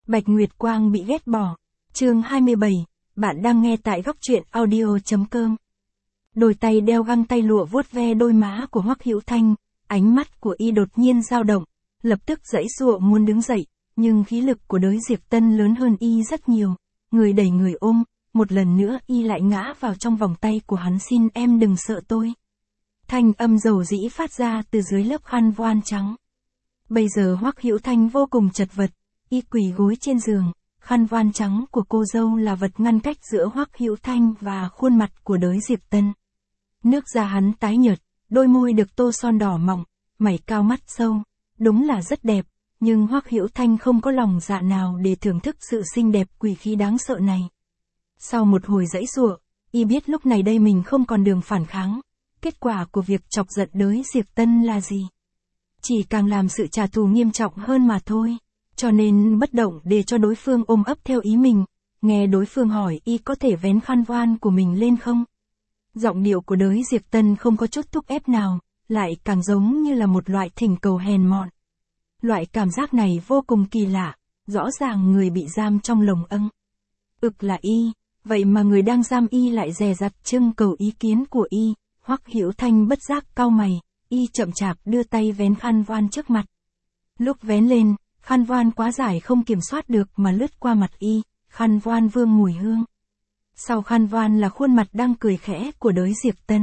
Bạch Nguyệt Quang bị ghét bỏ. Chương 27, bạn đang nghe tại góc truyện audio.com. Đôi tay đeo găng tay lụa vuốt ve đôi má của Hoắc Hữu Thanh, ánh mắt của y đột nhiên dao động, lập tức giãy giụa muốn đứng dậy, nhưng khí lực của Đới Diệp Tân lớn hơn y rất nhiều, người đẩy người ôm, một lần nữa y lại ngã vào trong vòng tay của hắn. Xin em đừng sợ tôi. Thanh âm dầu dĩ phát ra từ dưới lớp khăn voan trắng. Bây giờ Hoắc Hữu Thanh vô cùng chật vật, y quỳ gối trên giường, khăn voan trắng của cô dâu là vật ngăn cách giữa Hoắc Hữu Thanh và khuôn mặt của Đới Diệp Tân. Nước da hắn tái nhợt, đôi môi được tô son đỏ mọng, mày cao mắt sâu, đúng là rất đẹp, nhưng Hoắc Hữu Thanh không có lòng dạ nào để thưởng thức sự xinh đẹp quỷ khí đáng sợ này. Sau một hồi giãy giụa, y biết lúc này đây mình không còn đường phản kháng, kết quả của việc chọc giận Đới Diệp Tân là gì? Chỉ càng làm sự trả thù nghiêm trọng hơn mà thôi, cho nên bất động để cho đối phương ôm ấp theo ý mình, nghe đối phương hỏi y có thể vén khăn voan của mình lên không? Giọng điệu của Đới Diệp Tân không có chút thúc ép nào, lại càng giống như là một loại thỉnh cầu hèn mọn. Loại cảm giác này vô cùng kỳ lạ, rõ ràng người bị giam trong lồng âng. Là y, vậy mà người đang giam y lại dè dặt trưng cầu ý kiến của y. Hoắc Hữu Thanh bất giác cau mày, y chậm chạp đưa tay vén khăn voan trước mặt. Lúc vén lên, khăn voan quá dài không kiểm soát được mà lướt qua mặt y, khăn voan vương mùi hương. Sau khăn voan là khuôn mặt đang cười khẽ của Đới Diệp Tân.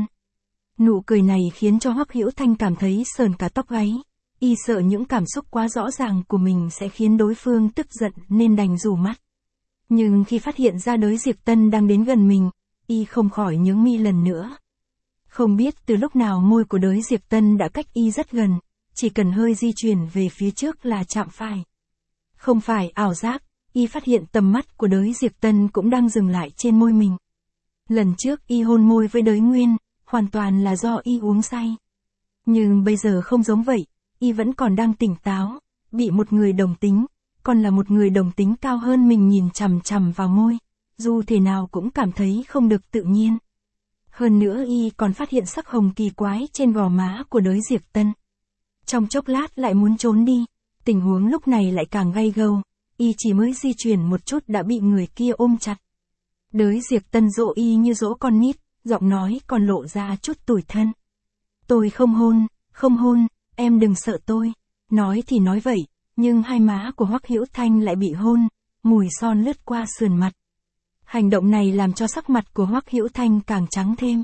Nụ cười này khiến cho Hoắc Hữu Thanh cảm thấy sờn cả tóc gáy, y sợ những cảm xúc quá rõ ràng của mình sẽ khiến đối phương tức giận nên đành rủ mắt. Nhưng khi phát hiện ra Đới Diệp Tân đang đến gần mình, y không khỏi nhướng mi lần nữa. Không biết từ lúc nào môi của Đới Diệp Tân đã cách y rất gần, chỉ cần hơi di chuyển về phía trước là chạm phải. Không phải ảo giác, y phát hiện tầm mắt của Đới Diệp Tân cũng đang dừng lại trên môi mình. Lần trước y hôn môi với Đới Nguyên, hoàn toàn là do y uống say. Nhưng bây giờ không giống vậy, y vẫn còn đang tỉnh táo, bị một người đồng tính, còn là một người đồng tính cao hơn mình nhìn chằm chằm vào môi, dù thế nào cũng cảm thấy không được tự nhiên. Hơn nữa y còn phát hiện sắc hồng kỳ quái trên gò má của Đới Diệp Tân. Trong chốc lát lại muốn trốn đi, tình huống lúc này lại càng gay gâu, y chỉ mới di chuyển một chút đã bị người kia ôm chặt. Đới Diệp Tân dỗ y như dỗ con nít, giọng nói còn lộ ra chút tủi thân. Tôi không hôn, em đừng sợ tôi. Nói thì nói vậy, nhưng hai má của Hoắc Hữu Thanh lại bị hôn, mùi son lướt qua sườn mặt. Hành động này làm cho sắc mặt của Hoắc Hữu Thanh càng trắng thêm.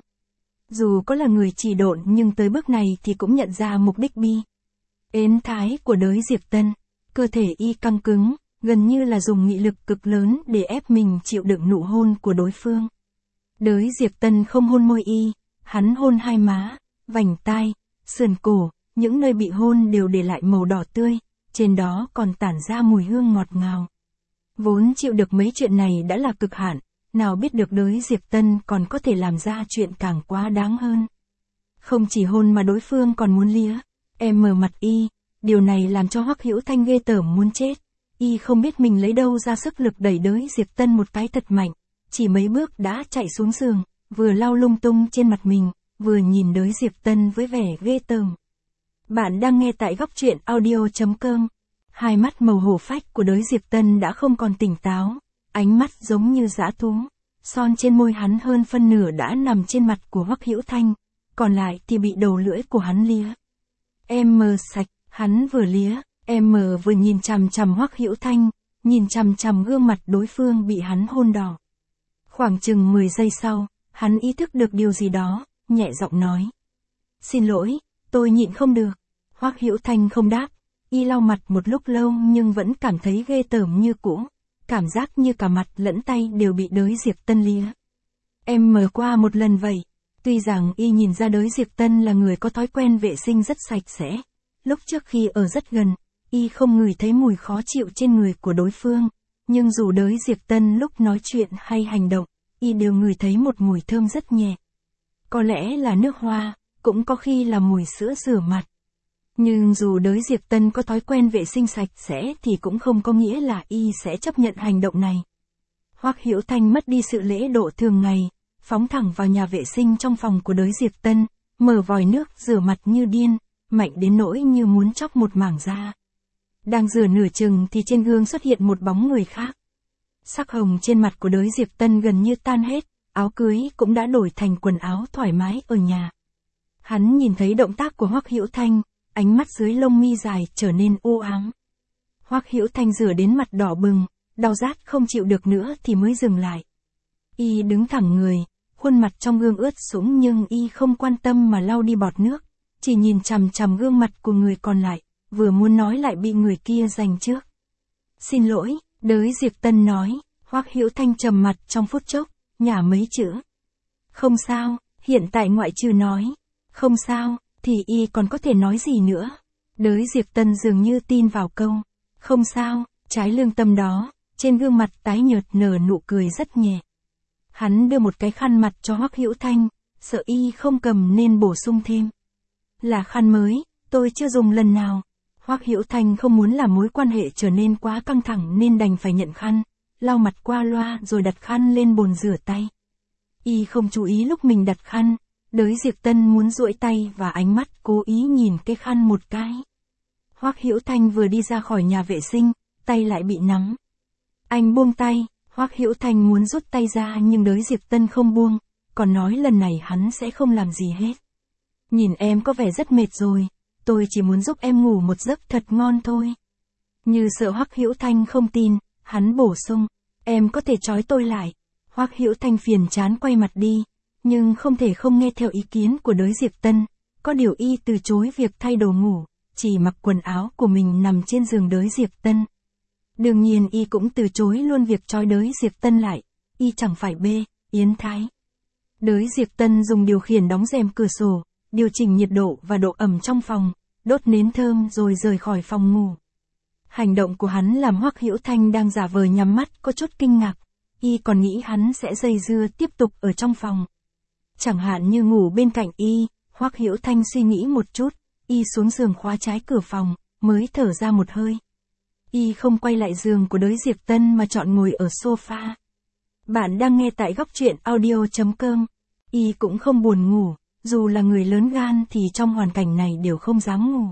Dù có là người trì độn nhưng tới bước này thì cũng nhận ra mục đích bi. Ến thái của Đới Diệp Tân, cơ thể y căng cứng, gần như là dùng nghị lực cực lớn để ép mình chịu đựng nụ hôn của đối phương. Đới Diệp Tân không hôn môi y, hắn hôn hai má, vành tai, sườn cổ, những nơi bị hôn đều để lại màu đỏ tươi, trên đó còn tản ra mùi hương ngọt ngào. Vốn chịu được mấy chuyện này đã là cực hạn, nào biết được Đới Diệp Tân còn có thể làm ra chuyện càng quá đáng hơn. Không chỉ hôn mà đối phương còn muốn lía, mở mặt y, điều này làm cho Hoắc Hữu Thanh ghê tởm muốn chết. Y không biết mình lấy đâu ra sức lực đẩy Đới Diệp Tân một cái thật mạnh, chỉ mấy bước đã chạy xuống giường, vừa lau lung tung trên mặt mình, vừa nhìn Đới Diệp Tân với vẻ ghê tởm. Bạn đang nghe tại góc truyện audio.com. Hai mắt màu hổ phách của Đới Diệp Tân đã không còn tỉnh táo, ánh mắt giống như dã thú, son trên môi hắn hơn phân nửa đã nằm trên mặt của Hoắc Hữu Thanh, còn lại thì bị đầu lưỡi của hắn lía. Sạch, hắn vừa lía, vừa nhìn chằm chằm Hoắc Hữu Thanh, nhìn chằm chằm gương mặt đối phương bị hắn hôn đỏ. Khoảng chừng 10 giây sau, hắn ý thức được điều gì đó, nhẹ giọng nói. Xin lỗi, tôi nhịn không được. Hoắc Hữu Thanh không đáp, y lau mặt một lúc lâu nhưng vẫn cảm thấy ghê tởm như cũ, cảm giác như cả mặt lẫn tay đều bị Đới Diệp Tân lía. Qua một lần vậy, tuy rằng y nhìn ra Đới Diệp Tân là người có thói quen vệ sinh rất sạch sẽ, lúc trước khi ở rất gần, y không ngửi thấy mùi khó chịu trên người của đối phương, nhưng dù Đới Diệp Tân lúc nói chuyện hay hành động, y đều ngửi thấy một mùi thơm rất nhẹ. Có lẽ là nước hoa, cũng có khi là mùi sữa rửa mặt. Nhưng dù Đới Diệp Tân có thói quen vệ sinh sạch sẽ thì cũng không có nghĩa là y sẽ chấp nhận hành động này. Hoắc Hữu Thanh mất đi sự lễ độ thường ngày, phóng thẳng vào nhà vệ sinh trong phòng của Đới Diệp Tân, mở vòi nước rửa mặt như điên, mạnh đến nỗi như muốn chóc một mảng da. Đang rửa nửa chừng thì trên gương xuất hiện một bóng người khác. Sắc hồng trên mặt của đới Diệp Tân gần như tan hết, áo cưới cũng đã đổi thành quần áo thoải mái ở nhà. Hắn nhìn thấy động tác của Hoắc Hữu Thanh, ánh mắt dưới lông mi dài trở nên u ám. Hoắc Hữu Thanh rửa đến mặt đỏ bừng, đau rát không chịu được nữa thì mới dừng lại. Y đứng thẳng người, khuôn mặt trong gương ướt sũng nhưng y không quan tâm mà lau đi bọt nước, chỉ nhìn chằm chằm gương mặt của người còn lại, vừa muốn nói lại bị người kia giành trước. Xin lỗi, đới Diệp Tân nói. Hoắc Hữu Thanh trầm mặt trong phút chốc, nhả mấy chữ. Không sao, hiện tại ngoại trừ nói. Không sao, thì y còn có thể nói gì nữa. Đới Diệp Tân dường như tin vào câu. Không sao, trái lương tâm đó, trên gương mặt tái nhợt nở nụ cười rất nhẹ. Hắn đưa một cái khăn mặt cho Hoắc Hữu Thanh, sợ y không cầm nên bổ sung thêm. Là khăn mới, tôi chưa dùng lần nào. Hoắc Hữu Thanh không muốn làm mối quan hệ trở nên quá căng thẳng nên đành phải nhận khăn, lau mặt qua loa rồi đặt khăn lên bồn rửa tay. Y không chú ý lúc mình đặt khăn, đới Diệp Tân muốn duỗi tay và ánh mắt cố ý nhìn cái khăn một cái. Hoắc Hữu Thanh vừa đi ra khỏi nhà vệ sinh, tay lại bị nắm. Anh buông tay, Hoắc Hữu Thanh muốn rút tay ra nhưng đới Diệp Tân không buông, còn nói lần này hắn sẽ không làm gì hết. Nhìn em có vẻ rất mệt rồi, tôi chỉ muốn giúp em ngủ một giấc thật ngon thôi. Như sợ Hoắc Hữu Thanh không tin, hắn bổ sung, em có thể trói tôi lại. Hoắc Hữu Thanh phiền chán quay mặt đi, nhưng không thể không nghe theo ý kiến của đới Diệp Tân, có điều y từ chối việc thay đồ ngủ, chỉ mặc quần áo của mình nằm trên giường đới Diệp Tân. Đương nhiên y cũng từ chối luôn việc trói đới Diệp Tân lại, y chẳng phải bê, yến thái. Đới Diệp Tân dùng điều khiển đóng rèm cửa sổ, điều chỉnh nhiệt độ và độ ẩm trong phòng, đốt nến thơm rồi rời khỏi phòng ngủ. Hành động của hắn làm Hoắc Hữu Thanh đang giả vờ nhắm mắt có chút kinh ngạc, y còn nghĩ hắn sẽ dây dưa tiếp tục ở trong phòng. Chẳng hạn như ngủ bên cạnh y, Hoắc Hữu Thanh suy nghĩ một chút, y xuống giường khóa trái cửa phòng, mới thở ra một hơi. Y không quay lại giường của đới Diệp Tân mà chọn ngồi ở sofa. Bạn đang nghe tại góc truyện audio.com. Y cũng không buồn ngủ, dù là người lớn gan thì trong hoàn cảnh này đều không dám ngủ.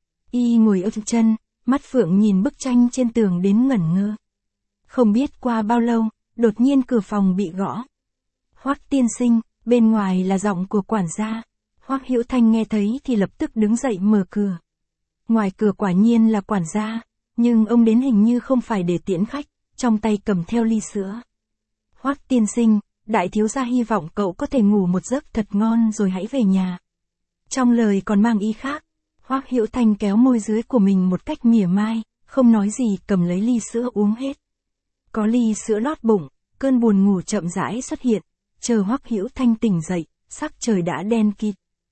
Y ngồi ưỡn chân, mắt phượng nhìn bức tranh trên tường đến ngẩn ngơ. Không biết qua bao lâu, đột nhiên cửa phòng bị gõ. Hoắc tiên sinh, bên ngoài là giọng của quản gia. Hoắc Hữu Thanh nghe thấy thì lập tức đứng dậy mở cửa. Ngoài cửa quả nhiên là quản gia, nhưng ông đến hình như không phải để tiễn khách, trong tay cầm theo ly sữa. Hoắc tiên sinh, đại thiếu gia hy vọng cậu có thể ngủ một giấc thật ngon rồi hãy về nhà. Trong lời còn mang ý khác, Hoắc Hữu Thanh kéo môi dưới của mình một cách mỉa mai, không nói gì cầm lấy ly sữa uống hết. Có ly sữa lót bụng, cơn buồn ngủ chậm rãi xuất hiện, chờ Hoắc Hữu Thanh tỉnh dậy, sắc trời đã đen kịt.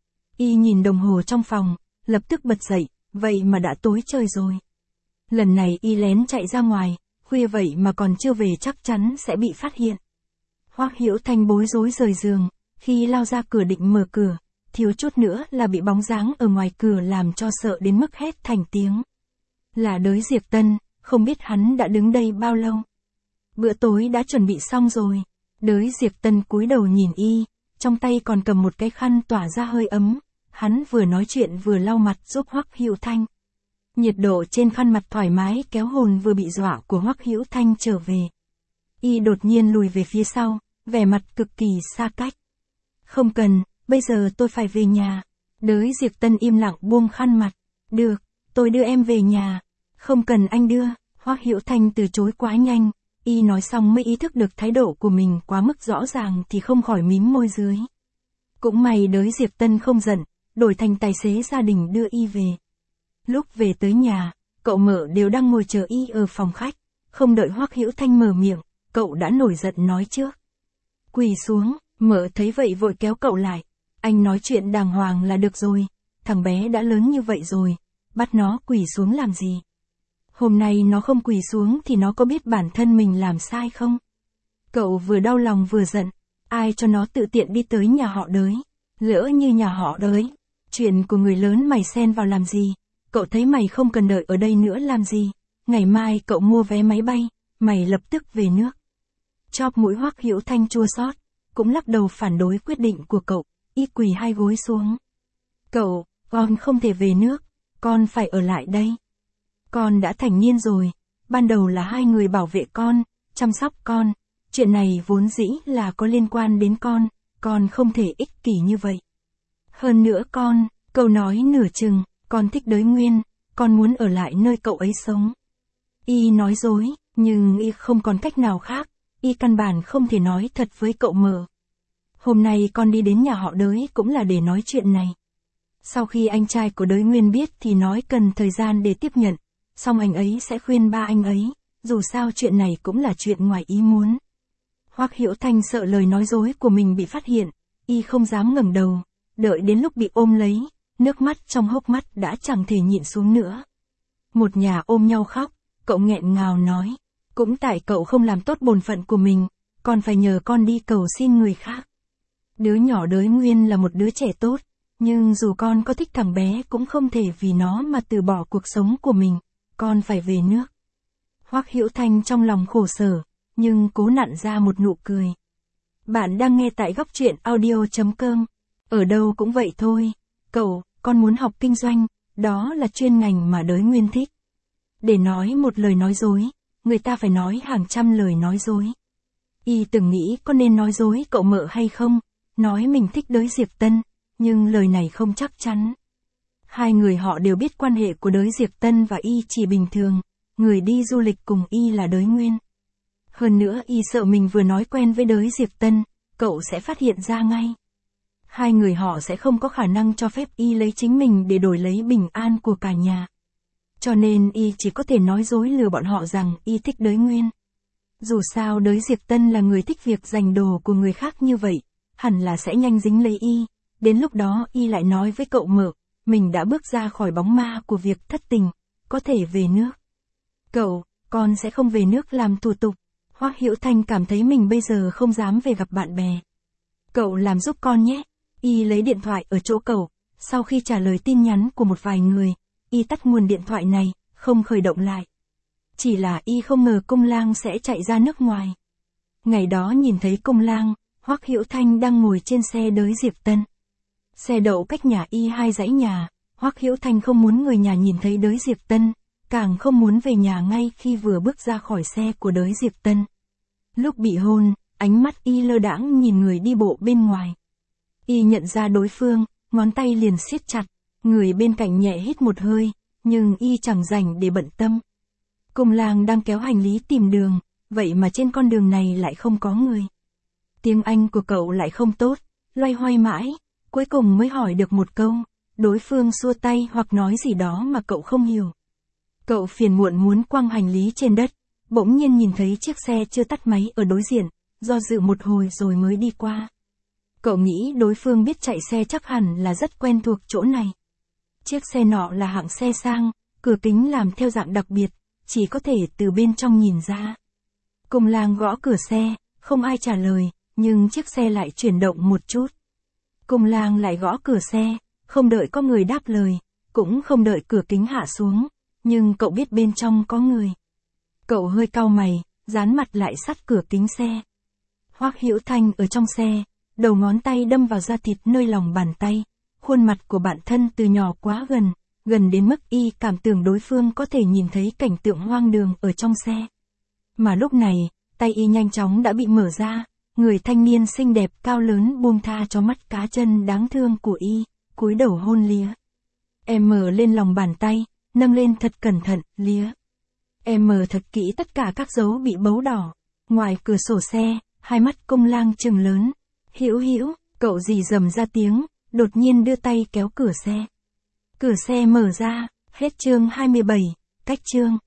Y nhìn đồng hồ trong phòng, lập tức bật dậy, vậy mà đã tối trời rồi. Lần này y lén chạy ra ngoài, khuya vậy mà còn chưa về chắc chắn sẽ bị phát hiện. Hoắc Hữu Thanh bối rối rời giường, khi lao ra cửa định mở cửa, thiếu chút nữa là bị bóng dáng ở ngoài cửa làm cho sợ đến mức hét thành tiếng. Là đới Diệp Tân, không biết hắn đã đứng đây bao lâu. Bữa tối đã chuẩn bị xong rồi. Đới Diệp Tân cúi đầu nhìn y, trong tay còn cầm một cái khăn tỏa ra hơi ấm. Hắn vừa nói chuyện vừa lau mặt giúp Hoắc Hữu Thanh. Nhiệt độ trên khăn mặt thoải mái kéo hồn vừa bị dọa của Hoắc Hữu Thanh trở về. Y đột nhiên lùi về phía sau, vẻ mặt cực kỳ xa cách. Không cần, bây giờ tôi phải về nhà. Đới Diệp Tân im lặng buông khăn mặt. Được, tôi đưa em về nhà. Không cần anh đưa. Hoắc Hữu Thanh từ chối quá nhanh. Y nói xong mới ý thức được thái độ của mình quá mức rõ ràng thì không khỏi mím môi dưới. Cũng may đới Diệp Tân không giận, đổi thành tài xế gia đình đưa y về. Lúc về tới nhà, cậu Mợ đều đang ngồi chờ y ở phòng khách. Không đợi Hoắc Hữu Thanh mở miệng, cậu đã nổi giận nói trước. Quỳ xuống, Mợ thấy vậy vội kéo cậu lại. Anh nói chuyện đàng hoàng là được rồi, thằng bé đã lớn như vậy rồi, bắt nó quỳ xuống làm gì? Hôm nay nó không quỳ xuống thì nó có biết bản thân mình làm sai không? Cậu vừa đau lòng vừa giận, ai cho nó tự tiện đi tới nhà họ đới? Lỡ như nhà họ đới, chuyện của người lớn mày xen vào làm gì? Cậu thấy mày không cần đợi ở đây nữa làm gì? Ngày mai cậu mua vé máy bay, mày lập tức về nước. Chóp mũi Hoắc Hữu Thanh chua xót, cũng lắc đầu phản đối quyết định của cậu, y quỳ hai gối xuống. Cậu, con không thể về nước, con phải ở lại đây. Con đã thành niên rồi, ban đầu là hai người bảo vệ con, chăm sóc con, chuyện này vốn dĩ là có liên quan đến con không thể ích kỷ như vậy. Hơn nữa cậu nói nửa chừng, con thích Đới Nguyên, con muốn ở lại nơi cậu ấy sống. Y nói dối, nhưng Y không còn cách nào khác, Y căn bản không thể nói thật với cậu Mở. Hôm nay con đi đến nhà họ Đới cũng là để nói chuyện này. Sau khi anh trai của Đới Nguyên biết thì nói cần thời gian để tiếp nhận, xong anh ấy sẽ khuyên ba anh ấy, dù sao chuyện này cũng là chuyện ngoài ý muốn. Hoắc Hiểu Thanh sợ lời nói dối của mình bị phát hiện, Y không dám ngẩng đầu, đợi đến lúc bị ôm lấy, nước mắt trong hốc mắt đã chẳng thể nhịn xuống nữa. Một nhà ôm nhau khóc, cậu nghẹn ngào nói, cũng tại cậu không làm tốt bổn phận của mình, còn phải nhờ con đi cầu xin người khác. Đứa nhỏ Đới Nguyên là một đứa trẻ tốt, nhưng dù con có thích thằng bé cũng không thể vì nó mà từ bỏ cuộc sống của mình, con phải về nước. Hoắc Hiểu Thanh trong lòng khổ sở, nhưng cố nặn ra một nụ cười. Bạn đang nghe tại góc truyện audio.com. Ở đâu cũng vậy thôi, con muốn học kinh doanh, đó là chuyên ngành mà Đới Nguyên thích. Để nói một lời nói dối, người ta phải nói hàng trăm lời nói dối. Y từng nghĩ có nên nói dối cậu Mợ hay không, nói mình thích Đới Diệp Tân, nhưng lời này không chắc chắn. Hai người họ đều biết quan hệ của Đới Diệp Tân và Y chỉ bình thường, người đi du lịch cùng Y là Đới Nguyên. Hơn nữa Y sợ mình vừa nói quen với Đới Diệp Tân, cậu sẽ phát hiện ra ngay. Hai người họ sẽ không có khả năng cho phép Y lấy chính mình để đổi lấy bình an của cả nhà. Cho nên Y chỉ có thể nói dối lừa bọn họ rằng Y thích Đới Nguyên. Dù sao Đới Diệp Tân là người thích việc giành đồ của người khác như vậy, hẳn là sẽ nhanh dính lấy Y. Đến lúc đó Y lại nói với cậu Mở, mình đã bước ra khỏi bóng ma của việc thất tình, có thể về nước. Con sẽ không về nước làm thủ tục. Hoắc Hiểu Thanh cảm thấy mình bây giờ không dám về gặp bạn bè. Cậu làm giúp con nhé. Y lấy điện thoại ở chỗ cậu, sau khi trả lời tin nhắn của một vài người, Y tắt nguồn điện thoại này, không khởi động lại. Chỉ là Y không ngờ Công Lang sẽ chạy ra nước ngoài. Ngày đó nhìn thấy Công Lang, Hoắc Hiểu Thanh đang ngồi trên xe Đới Diệp Tân. Xe đậu cách nhà Y 2 dãy nhà, Hoắc Hiểu Thanh không muốn người nhà nhìn thấy Đới Diệp Tân, càng không muốn về nhà ngay khi vừa bước ra khỏi xe của Đới Diệp Tân. Lúc bị hôn, ánh mắt Y lơ đãng nhìn người đi bộ bên ngoài. Y nhận ra đối phương, ngón tay liền siết chặt, người bên cạnh nhẹ hít một hơi, nhưng Y chẳng rảnh để bận tâm. Công Lang đang kéo hành lý tìm đường, vậy mà trên con đường này lại không có người. Tiếng Anh của cậu lại không tốt, loay hoay mãi, cuối cùng mới hỏi được một câu, đối phương xua tay hoặc nói gì đó mà cậu không hiểu. Cậu phiền muộn muốn quăng hành lý trên đất, bỗng nhiên nhìn thấy chiếc xe chưa tắt máy ở đối diện, do dự một hồi rồi mới đi qua. Cậu nghĩ đối phương biết chạy xe chắc hẳn là rất quen thuộc chỗ này. Chiếc xe nọ là hạng xe sang, cửa kính làm theo dạng đặc biệt, chỉ có thể từ bên trong nhìn ra. Công Lang gõ cửa xe, không ai trả lời, nhưng chiếc xe lại chuyển động một chút. Công Lang lại gõ cửa xe, không đợi có người đáp lời, cũng không đợi cửa kính hạ xuống, nhưng cậu biết bên trong có người. Cậu hơi cau mày, dán mặt lại sát cửa kính xe. Hoắc Hiểu Thanh ở trong xe, đầu ngón tay đâm vào da thịt nơi lòng bàn tay, khuôn mặt của bạn thân từ nhỏ quá gần đến mức Y cảm tưởng đối phương có thể nhìn thấy cảnh tượng hoang đường ở trong xe. Mà lúc này, tay Y nhanh chóng đã bị mở ra, người thanh niên xinh đẹp cao lớn buông tha cho mắt cá chân đáng thương của Y, cúi đầu hôn lía. Em mở lên lòng bàn tay, nâng lên thật cẩn thận, lía. Em mở thật kỹ tất cả các dấu bị bấu đỏ. Ngoài cửa sổ xe, hai mắt Công Lang trừng lớn. Hiểu, cậu rì rầm ra tiếng, đột nhiên đưa tay kéo cửa xe. Cửa xe mở ra, hết chương 27, cách chương.